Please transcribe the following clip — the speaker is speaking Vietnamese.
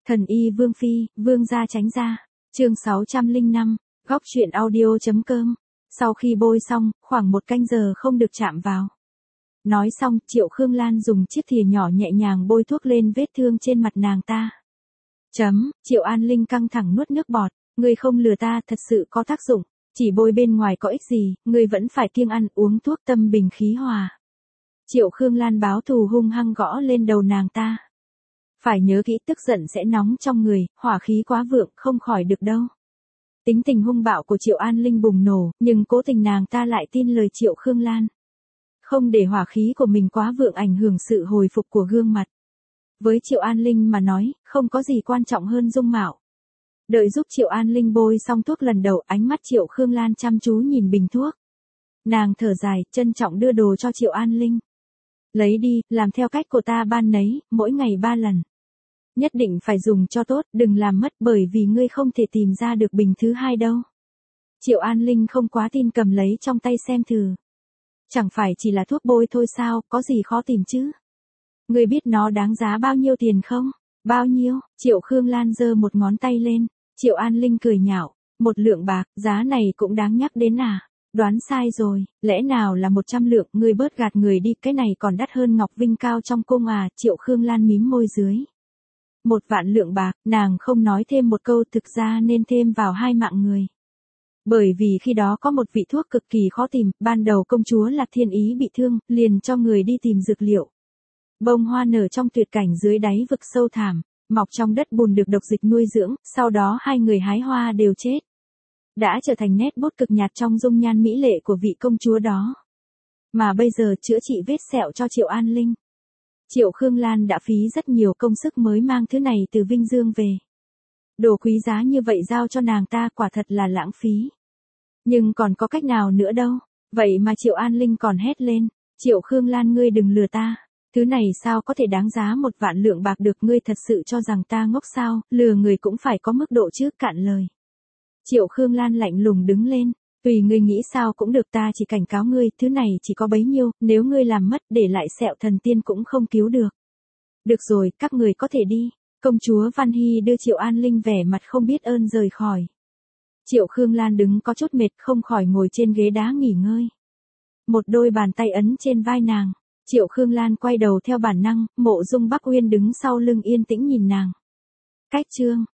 Thần y Vương Phi, Vương gia tránh ra. Chương 605, góc truyện audio.com. Sau khi bôi xong, khoảng 1 canh giờ không được chạm vào. Nói xong, Triệu Khương Lan dùng chiếc thìa nhỏ nhẹ nhàng bôi thuốc lên vết thương trên mặt nàng ta. Triệu An Linh căng thẳng nuốt nước bọt, ngươi không lừa ta, thật sự có tác dụng, chỉ bôi bên ngoài có ích gì, ngươi vẫn phải kiêng ăn uống thuốc tâm bình khí hòa. Triệu Khương Lan báo thù hung hăng gõ lên đầu nàng ta. Phải nhớ kỹ, tức giận sẽ nóng trong người, hỏa khí quá vượng không khỏi được đâu. Tính tình hung bạo của Triệu An Linh bùng nổ, nhưng cố tình nàng ta lại tin lời Triệu Khương Lan. Không để hỏa khí của mình quá vượng ảnh hưởng sự hồi phục của gương mặt. Với Triệu An Linh mà nói, không có gì quan trọng hơn dung mạo. Đợi giúp Triệu An Linh bôi xong thuốc lần đầu, ánh mắt Triệu Khương Lan chăm chú nhìn bình thuốc. Nàng thở dài, trân trọng đưa đồ cho Triệu An Linh. Lấy đi, làm theo cách của ta ban nấy, mỗi ngày 3 lần. Nhất định phải dùng cho tốt, đừng làm mất, bởi vì ngươi không thể tìm ra được bình thứ hai đâu. Triệu An Linh không quá tin, cầm lấy trong tay xem thử. Chẳng phải chỉ là thuốc bôi thôi sao, có gì khó tìm chứ? Ngươi biết nó đáng giá bao nhiêu tiền không? Bao nhiêu? Triệu Khương Lan giơ một ngón tay lên. Triệu An Linh cười nhạo, 1 lượng bạc, giá này cũng đáng nhắc đến à? Đoán sai rồi, lẽ nào là 100 lượng, ngươi bớt gạt người đi, cái này còn đắt hơn ngọc vinh cao trong cung à? Triệu Khương Lan mím môi dưới. 1 vạn lượng bạc, nàng không nói thêm một câu, thực ra nên thêm vào 2 mạng người. Bởi vì khi đó có một vị thuốc cực kỳ khó tìm, ban đầu công chúa Lạc Thiên Ý bị thương, liền cho người đi tìm dược liệu. Bông hoa nở trong tuyệt cảnh dưới đáy vực sâu thẳm, mọc trong đất bùn được độc dịch nuôi dưỡng, sau đó 2 người hái hoa đều chết. Đã trở thành nét bút cực nhạt trong dung nhan mỹ lệ của vị công chúa đó. Mà bây giờ chữa trị vết sẹo cho Triệu An Linh. Triệu Khương Lan đã phí rất nhiều công sức mới mang thứ này từ Vinh Dương về. Đồ quý giá như vậy giao cho nàng ta quả thật là lãng phí. Nhưng còn có cách nào nữa đâu, vậy mà Triệu An Linh còn hét lên, Triệu Khương Lan ngươi đừng lừa ta, thứ này sao có thể đáng giá 1 vạn lượng bạc được, ngươi thật sự cho rằng ta ngốc sao, lừa người cũng phải có mức độ chứ, cạn lời. Triệu Khương Lan lạnh lùng đứng lên, tùy ngươi nghĩ sao cũng được, ta chỉ cảnh cáo ngươi, thứ này chỉ có bấy nhiêu, nếu ngươi làm mất để lại sẹo thần tiên cũng không cứu được. Được rồi, các người có thể đi. Công chúa Văn Hy đưa Triệu An Linh vẻ mặt không biết ơn rời khỏi. Triệu Khương Lan đứng có chút mệt, không khỏi ngồi trên ghế đá nghỉ ngơi. Một đôi bàn tay ấn trên vai nàng. Triệu Khương Lan quay đầu theo bản năng, Mộ Dung Bắc Uyên đứng sau lưng yên tĩnh nhìn nàng. Cách chương